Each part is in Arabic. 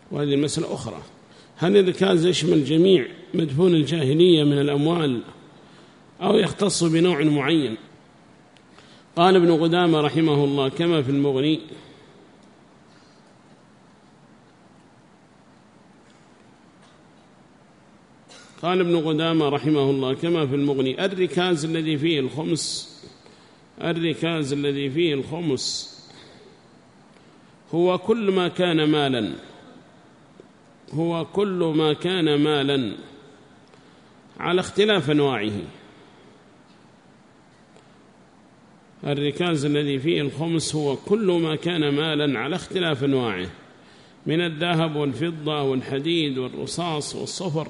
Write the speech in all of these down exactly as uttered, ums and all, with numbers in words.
وهذه مسألة أخرى. هل الركاز يشمل جميع مدفون الجاهلية من الأموال أو يختص بنوع معين؟ قال ابن قدامة رحمه الله كما في المغني: قال ابن قدامة رحمه الله كما في المغني: الركاز الذي فيه الخمس الركاز الذي فيه الخمس هو كل ما كان مالا هو كل ما كان مالا على اختلاف أنواعه. الركاز الذي فيه الخمس هو كل ما كان مالا على اختلاف أنواعه من الذهب والفضة والحديد والرصاص والصفر،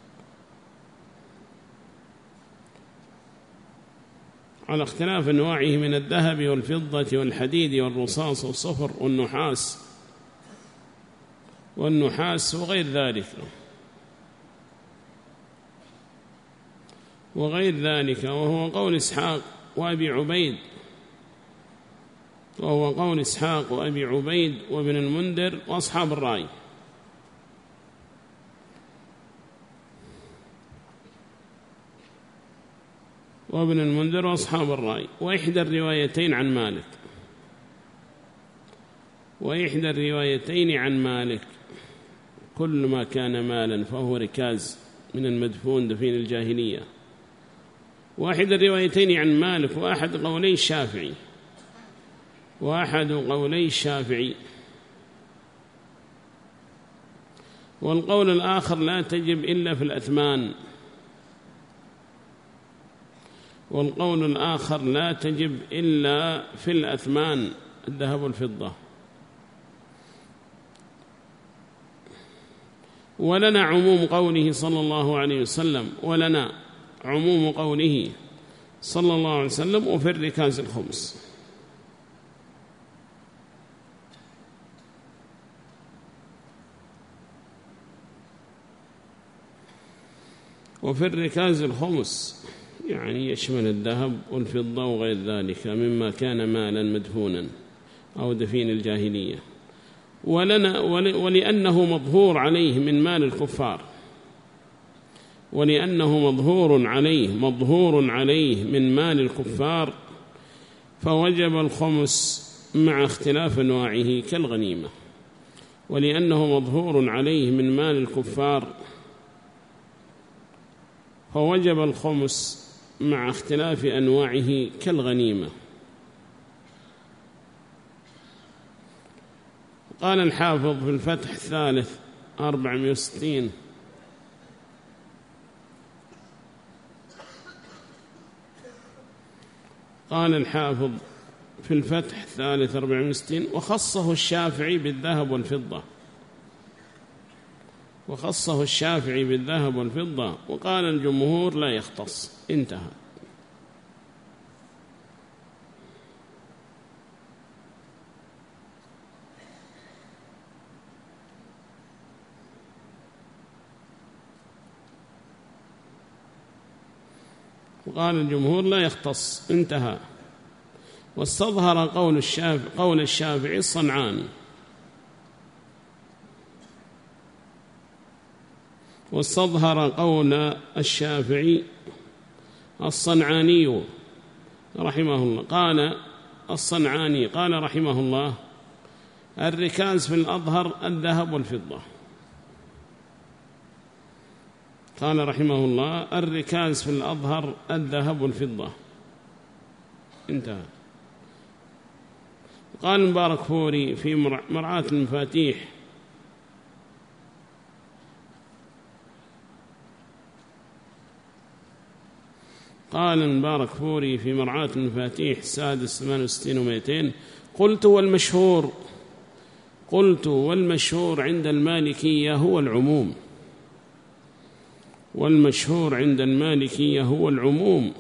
على اختلاف أنواعه من الذهب والفضة والحديد والرصاص والصفر والنحاس والنحاس وغير ذلك وغير ذلك وهو قول إسحاق وأبي عبيد وهو قول إسحاق وأبي عبيد وابن المنذر وأصحاب الرأي. وابن المنذر وأصحاب الرأي. وإحدى الروايتين عن مالك وإحدى الروايتين عن مالك كل ما كان مالا فهو ركاز من المدفون دفين الجاهلية. واحد الروايتين عن مالك وأحد قولي الشافعي وأحد قولي الشافعي والقول الآخر لا تجب إلا في الأثمان والقول الآخر لا تجب إلا في الأثمان الذهب والفضة. ولنا عموم قوله صلى الله عليه وسلم ولنا عموم قوله صلى الله عليه وسلم وفي الركاز الخمس. وفي الركاز الخمس يعني يشمل الذهب والفضة وغير ذلك مما كان مالا مدفونا أو دفين الجاهلية. ولنا ولأنه مظهور عليه من مال الكفار ولأنه مظهور عليه مظهور عليه من مال الكفار فوجب الخمس مع اختلاف أنواعه كالغنيمة. ولأنه مظهور عليه من مال الكفار فوجب الخمس مع اختلاف أنواعه كالغنيمة. قال الحافظ في الفتح الثالث أربعمائة وستين: قال الحافظ في الفتح الثالث أربعمائة وستين: وخصه الشافعي بالذهب والفضة وخصه الشافعي بالذهب والفضة وقال الجمهور لا يختص. انتهى. وقال الجمهور لا يختص. انتهى. واستظهر قول الشافعي قول الشافعي الصنعاني واستظهر قول الشافعي الصنعاني رحمه الله. قال الصنعاني قال رحمه الله: الركاز في الأظهر الذهب والفضة. قال رحمه الله: الركاز في الأظهر الذهب والفضة. انتهى. قال مبارك فوري في مرعاة المفاتيح: قال مبارك فوري في مرعاة المفاتيح السادس ثمانية وستين ومئتين: قلت والمشهور قلت والمشهور عند المالكية هو العموم والمشهور عند المالكية هو العموم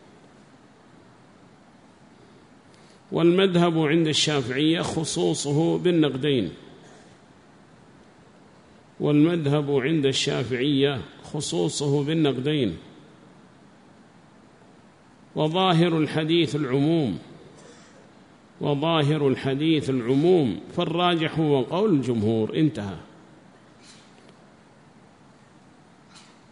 والمذهب عند الشافعية خصوصه بالنقدين والمذهب عند الشافعية خصوصه بالنقدين وظاهر الحديث العموم وظاهر الحديث العموم فالراجح هو قول الجمهور. انتهى.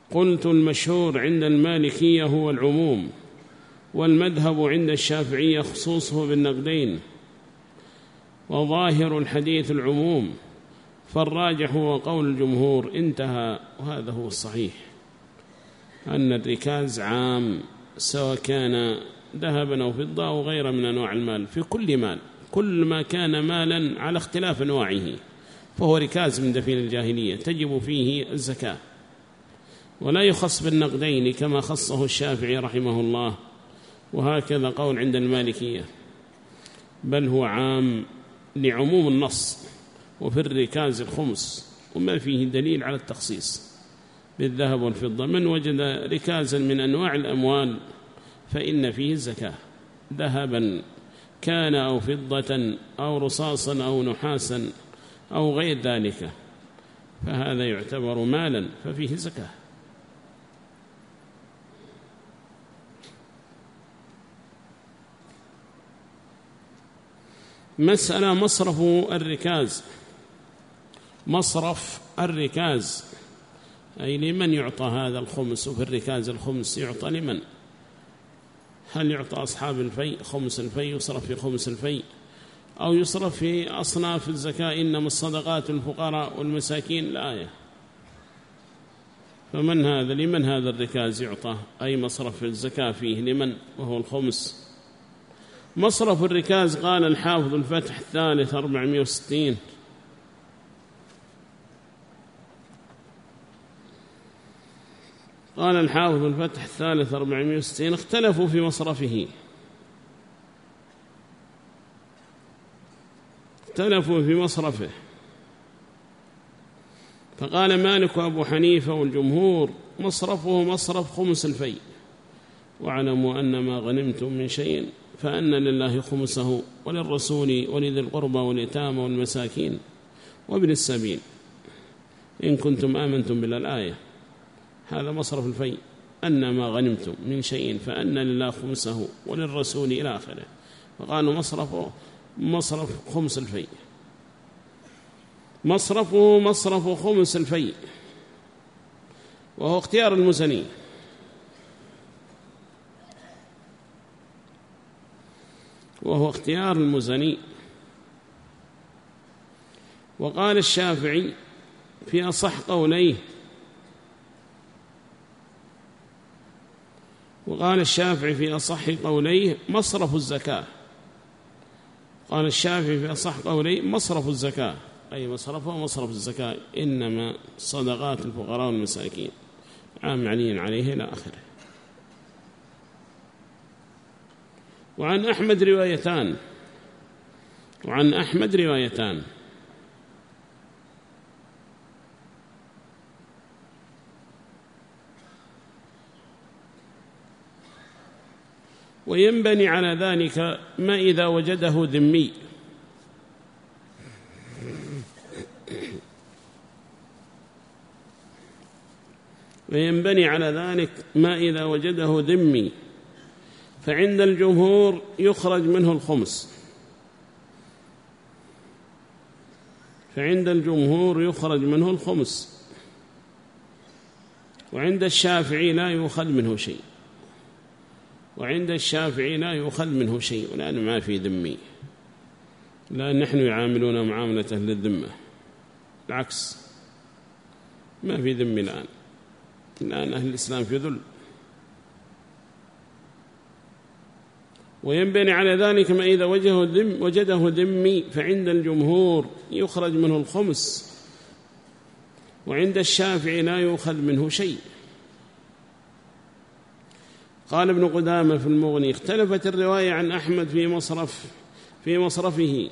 قلت المشهور عند المالكية هو العموم، والمذهب عند الشافعية خصوصه بالنقدين، وظاهر الحديث العموم، فالراجح هو قول الجمهور. انتهى. وهذا هو الصحيح، أن الركاز عام سواء كان ذهبا أو فضة أو غير من أنواع المال، في كل مال، كل ما كان مالا على اختلاف أنواعه فهو ركاز من دفين الجاهلية تجب فيه الزكاة، ولا يخص بالنقدين كما خصه الشافعي رحمه الله، وهكذا قول عند المالكية، بل هو عام لعموم النص. وفي الركاز الخمس، وما فيه دليل على التخصيص بالذهب والفضة. من وجد ركازا من أنواع الأموال فإن فيه الزكاة، ذهبا كان أو فضة أو رصاصا أو نحاسا أو غير ذلك، فهذا يعتبر مالا ففيه زكاة. مسألة مصرف الركاز. مصرف الركاز أي لمن يعطى هذا الخمس؟ وفي الركاز الخمس يعطى لمن؟ هل يعطى أصحاب الفيء خمس الفيء يصرف في خمس الفيء، أو يصرف في أصناف الزكاة إنما الصدقات الفقراء والمساكين؟ الآية. فمن هذا؟ لمن هذا الركاز يعطى؟ أي مصرف الزكاة فيه لمن؟ وهو الخمس. مصرف الركاز قال الحافظ الفتح الثالث أربعمائة وستين: قال الحافظ الفتح الثالث أربعمائة وستين: اختلفوا في مصرفه، اختلفوا في مصرفه، فقال مالك وأبو حنيفة والجمهور: مصرفه مصرف خمس الفيء، واعلموا أن ما غنمتم من شيء فأن لله خمسه وللرسول ولذي القربى واليتامى والمساكين وابن السبيل إن كنتم آمنتم بالله. الآية. هذا مصرف الفيء، أن ما غنمتم من شيء فأن لله خمسه وللرسول إلى آخره. فقالوا مصرفه مصرف خمس الفيء، مصرفه مصرف خمس الفيء، وهو اختيار المزني. وهو اختيار المزني. وقال الشافعي في أصح قوليه وقال الشافعي في أصح قوليه مصرف الزكاة. قال الشافعي في أصح قوليه مصرف الزكاة، أي مصرفه مصرف الزكاة، إنما صدقات الفقراء والمساكين، عام علي عليه إلى آخره. وعن أحمد روايتان وعن أحمد روايتان وينبني على ذلك ما إذا وجده ذمي. وينبني على ذلك ما إذا وجده ذمي، فعند الجمهور يخرج منه الخمس، فعند الجمهور يخرج منه الخمس، وعند الشافعي لا يؤخذ منه شيء، وعند الشافعي لا يؤخذ منه شيء، لأنه ما في ذمي، لأن نحن يعاملون معاملة أهل الذمة، العكس، ما في ذمي الآن، الآن أهل الإسلام في ذل. وينبني على ذلك ما إذا وجده ذمي، فعند الجمهور يخرج منه الخمس، وعند الشافعي لا يؤخذ منه شيء. قال ابن قدامة في المغني: اختلفت الرواية عن أحمد في مصرف في مصرفه.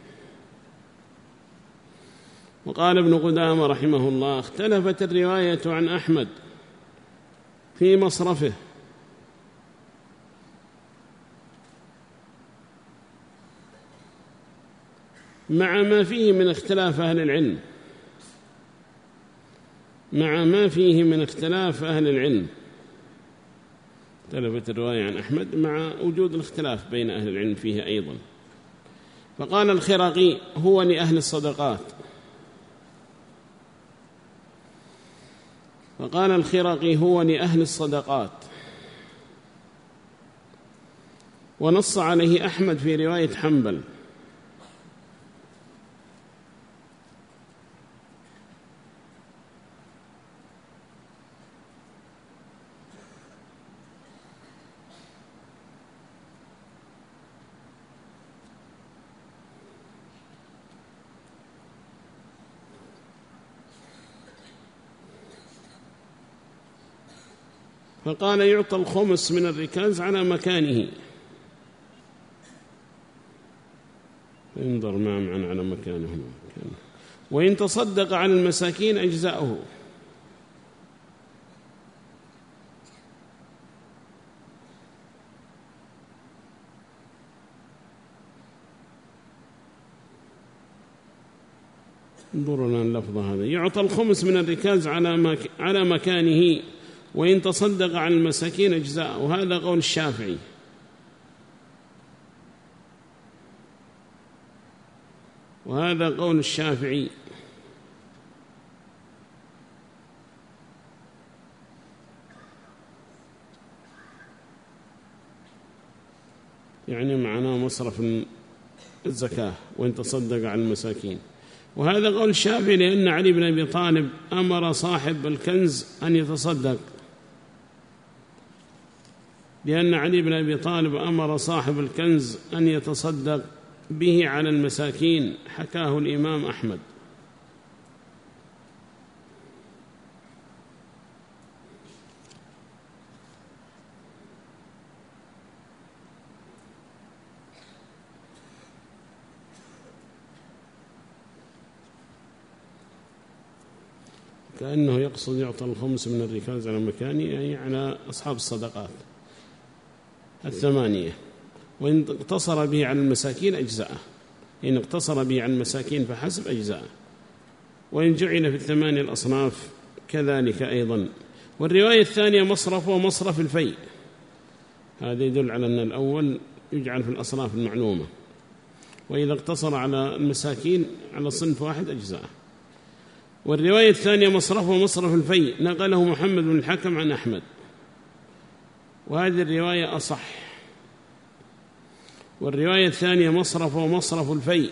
وقال ابن قدامة رحمه الله: اختلفت الرواية عن أحمد في مصرفه، مع ما فيه من اختلاف أهل العلم مع ما فيه من اختلاف أهل العلم اختلفت الرواية عن أحمد مع وجود الاختلاف بين أهل العلم فيه أيضا. فقال الخراقي: هو لأهل الصدقات. فقال الخرقي هو لأهل الصدقات، ونص عليه أحمد في رواية حنبل. فقال يعطى الخمس من الركاز على مكانه، انظر ما معنى على مكانه، وإن تصدق على المساكين أجزاؤه. انظروا لنا اللفظة هذا، يعطى الخمس من الركاز على مك... على مكانه وإن تصدق على المساكين أجزاء. وهذا قول الشافعي. وهذا قول الشافعي. يعني معناه مصرف الزكاة وإن تصدق على المساكين. وهذا قول الشافعي لأن علي بن أبي طالب أمر صاحب الكنز أن يتصدق، لأن علي بن أبي طالب أمر صاحب الكنز أن يتصدق به على المساكين، حكاه الإمام أحمد. كأنه يقصد يعطى الخمس من الركاز على مكانه، يعني على أصحاب الصدقات الثمانية. وإن اقتصر به على المساكين أجزاءه، إن اقتصر به على المساكين فحسب أجزاءه، وإن جعل في الثمانية الأصناف كذلك أيضا. والرواية الثانية مصرف ومصرف الفيء، هذا يدل على أن الأول يجعل في الأصناف المعلومة، وإذا اقتصر على المساكين على صنف واحد أجزاءه. والرواية الثانية مصرف ومصرف الفيء، نقله محمد بن الحكم عن أحمد، وهذه الرواية أصح. والرواية الثانية مصرف ومصرف الفيء،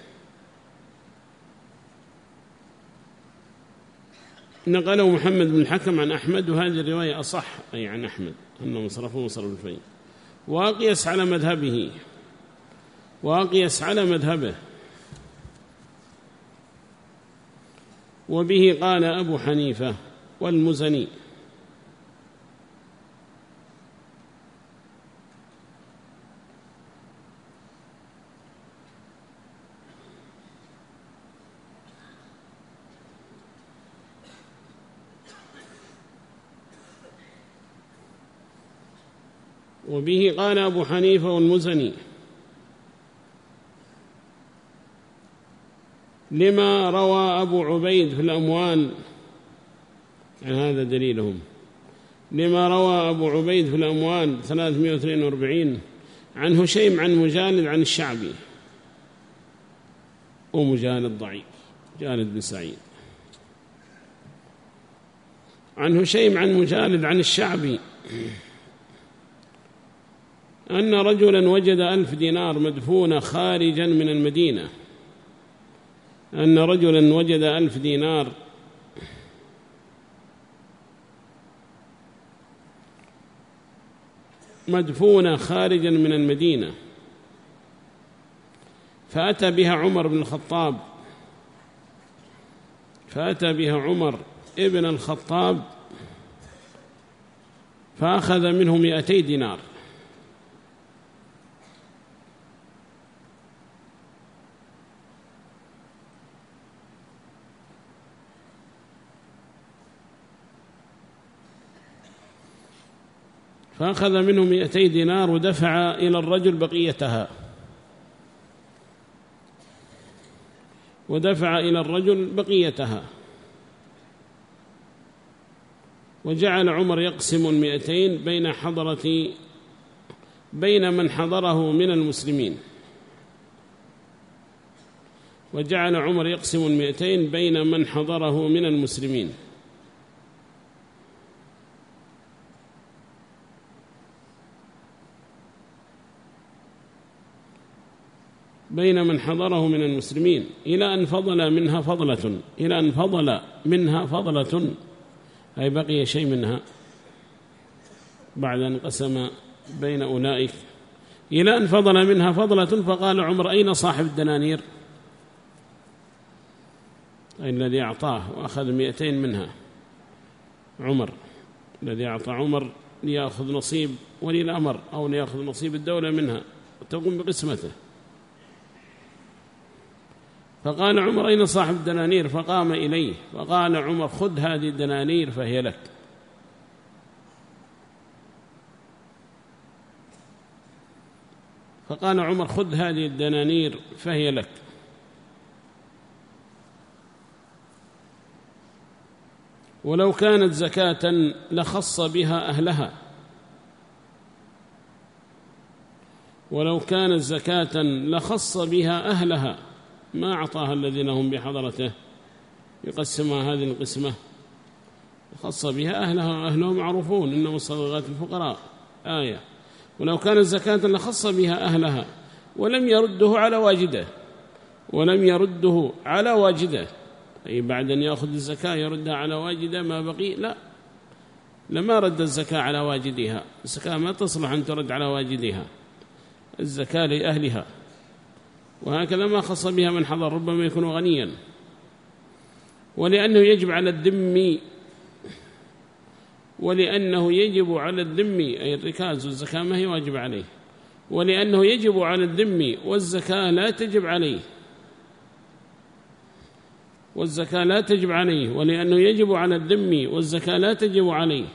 نقله محمد بن الحكم عن أحمد، وهذه الرواية أصح أي عن أحمد أنه مصرف ومصرف الفيء. وأقيس على مذهبه وأقيس على مذهبه وبه قال أبو حنيفة والمزني. وبه قال أبو حنيفة والمزني لما روى أبو عبيد في الأموال، يعني هذا دليلهم، لما روى أبو عبيد في الأموال ثلاثمائة واثنين وأربعين عن هشيم عن مجالد عن الشعبي، ومجالد ضعيف، جالد بن سعيد، عن هشيم عن مجالد عن الشعبي أن رجلا وجد ألف دينار مدفونة خارجا من المدينة، أن رجلا وجد ألف دينار مدفونة خارجا من المدينة، فأتى بها عمر بن الخطاب فأتى بها عمر ابن الخطاب فأخذ منه مئتي دينار، فأخذ منه مئتي دينار ودفع إلى الرجل بقيتها ودفع إلى الرجل بقيتها وجعل عمر يقسم المئتين بين حضرة بين من حضره من المسلمين وجعل عمر يقسم المئتين بين من حضره من المسلمين بين من حضره من المسلمين إلى أن فضل منها فضلة إلى أن فضل منها فضلة أي بقي شيء منها بعد أن قسم بين أولئك إلى أن فضل منها فضلة. فقال عمر أين صاحب الدنانير أي الذي أعطاه وأخذ مئتين منها؟ عمر الذي أعطى عمر ليأخذ نصيب ولي الأمر أو ليأخذ نصيب الدولة منها وتقوم بقسمته. فقال عمر أين صاحب الدنانير؟ فقام إليه فقال عمر خذ هذه الدنانير فهي لك. فقال عمر خذ هذه الدنانير فهي لك. ولو كانت زكاة لخص بها أهلها ولو كانت زكاة لخص بها أهلها ما أعطاها الذين هم بحضرته يقسمها هذه القسمة خص بها أهلها أهلهم معروفون إنما الصدقات الفقراء آية. ولو كانت زكاة لخص بها أهلها ولم يرده على واجده ولم يرده على واجده أي بعد أن يأخذ الزكاة يردها على واجده ما بقي لا لما رد الزكاة على واجدها. الزكاة ما تصلح أن ترد على واجدها الزكاة لأهلها. وهكذا ما خص بها من حضر ربما يكون غنيا. ولأنه يجب على الذم ولأنه يجب على الذم أي الركاز والزكاة ما هي واجب عليه ولأنه يجب على الذم والزكاة لا تجب عليه والزكاة لا تجب عليه ولأنه يجب على الذم والزكاة لا تجب عليه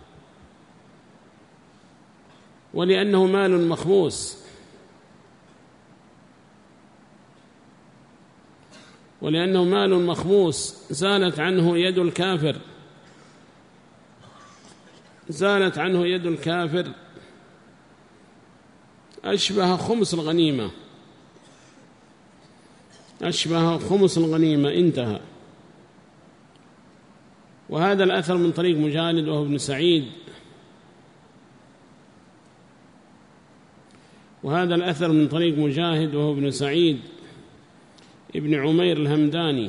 ولأنه مال مخموس ولأنه مال مخموس زالت عنه يد الكافر زالت عنه يد الكافر أشبه خمس الغنيمة أشبه خمس الغنيمة انتهى. وهذا الأثر من طريق مجالد وهو ابن سعيد وهذا الأثر من طريق مجاهد وهو ابن سعيد ابن عمير الهمداني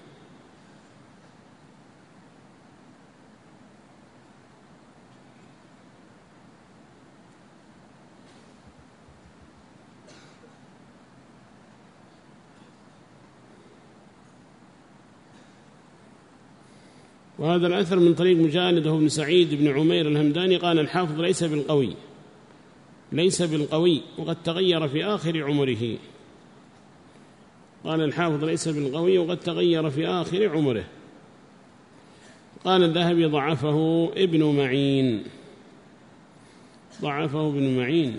وهذا الأثر من طريق مجالد وهو ابن سعيد ابن عمير الهمداني. قال الحافظ ليس بالقوي ليس بالقوي وقد تغير في آخر عمره. قال الحافظ ليس بالقوي وقد تغير في آخر عمره. قال الذهبي ضعفه ابن معين ضعفه ابن معين.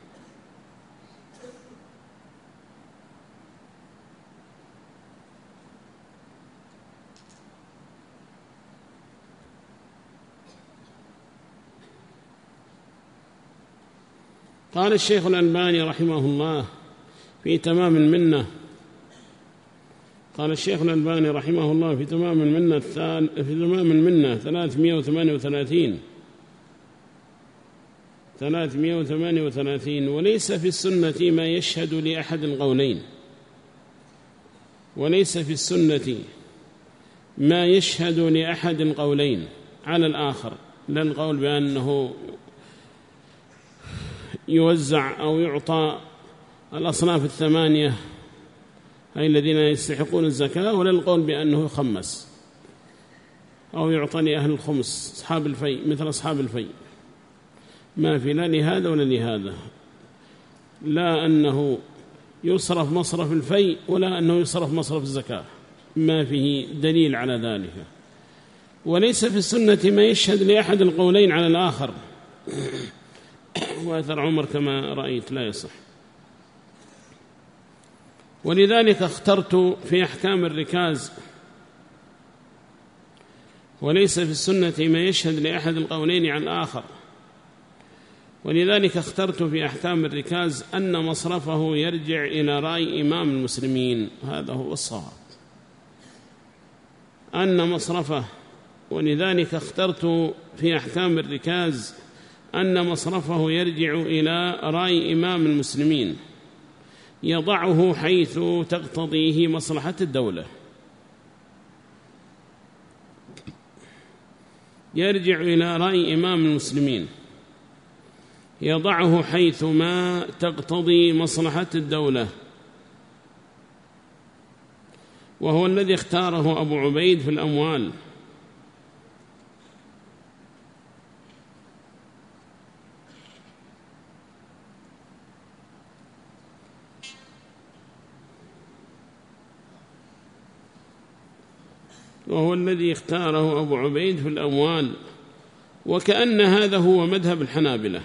قال الشيخ الألباني رحمه الله في تمام المنة قال الشيخ الألباني رحمه الله في تمام المنة في تمام المنة ثلاثمائة وثمانية وثلاثين ثلاثمائة وثمانية وثلاثين وليس في السنة ما يشهد لأحد القولين وليس في السنة ما يشهد لأحد القولين على الآخر لا القول بأنه يوزع أو يعطى الأصناف الثمانية أي الذين يستحقون الزكاة ولا القول بأنه يخمس أو يعطى لأهل الخمس أصحاب الفي مثل أصحاب الفي ما في لا لهذا ولا لهذا لا أنه يصرف مصرف الفي ولا أنه يصرف مصرف الزكاة ما فيه دليل على ذلك. وليس في السنة ما يشهد لأحد القولين على الآخر وأثر عمر كما رأيت لا يصح. ولذلك اخترت في أحكام الركاز وليس في السنة ما يشهد لأحد القولين عن الآخر. ولذلك اخترت في أحكام الركاز أن مصرفه يرجع إلى رأي إمام المسلمين هذا هو الصواب أن مصرفه. ولذلك اخترت في أحكام الركاز أن مصرفه يرجع إلى رأي إمام المسلمين يضعه حيث تقتضيه مصلحة الدولة. يرجع إلى رأي إمام المسلمين، يضعه حيث ما تقتضي مصلحة الدولة، وهو الذي اختاره أبو عبيد في الأموال. وهو الذي اختاره أبو عبيد في الأموال، وكأن هذا هو مذهب الحنابلة.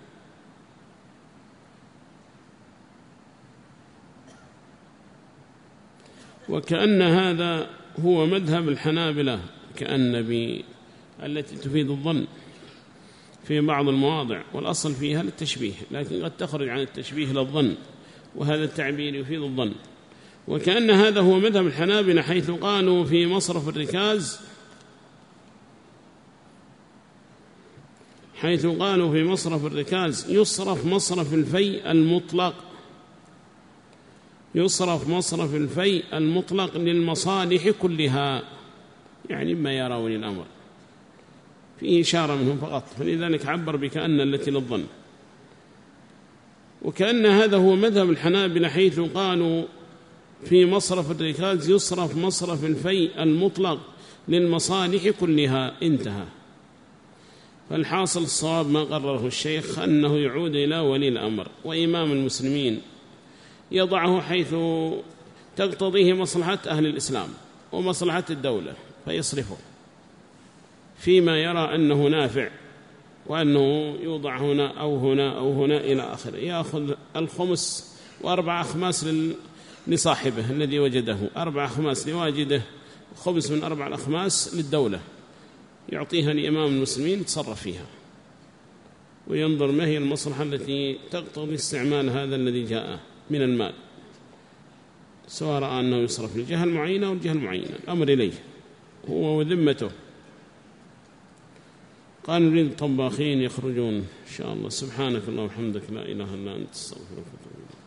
وكأن هذا هو مذهب الحنابلة، كأن بي التي تفيد الظن في بعض المواضع، والأصل فيها للتشبيه، لكن قد تخرج عن التشبيه للظن، وهذا التعبير يفيد الظن. وكأن هذا هو مذهب الحنابلة، حيث قالوا في مصرف الركاز حيث قالوا في مصرف الركاز يصرف مصرف الفيء المطلق يصرف مصرف الفيء المطلق للمصالح كلها، يعني ما يرون الأمر في إشارة منهم فقط، فلذلك عبر بكأن التي للظن. وكأن هذا هو مذهب الحنابلة، حيث قالوا في مصرف الركاز يصرف مصرف الفيء المطلق للمصالح كلها، انتهى. فالحاصل الصواب ما قرره الشيخ أنه يعود إلى ولي الأمر وإمام المسلمين، يضعه حيث تقتضيه مصلحة أهل الإسلام ومصلحة الدولة، فيصرفه فيما يرى أنه نافع، وأنه يوضع هنا أو هنا أو هنا إلى آخره. يأخذ الخمس وأربع أخماس لصاحبه الذي وجده، أربع أخماس لواجده، خمس من أربع الأخماس للدولة، يعطيها لإمام المسلمين يتصرف فيها، وينظر ما هي المصلحة التي تقتضي استعمال هذا الذي جاء من المال، سواء رأى أنه يصرف للجهة المعينة أو الجهة المعينة، الأمر إليه هو وذمته. قال نريد الطباخين يخرجون إن شاء الله. سبحانك اللهم وبحمدك، لا إله إلا أنت، استغفرك واتوب إليك.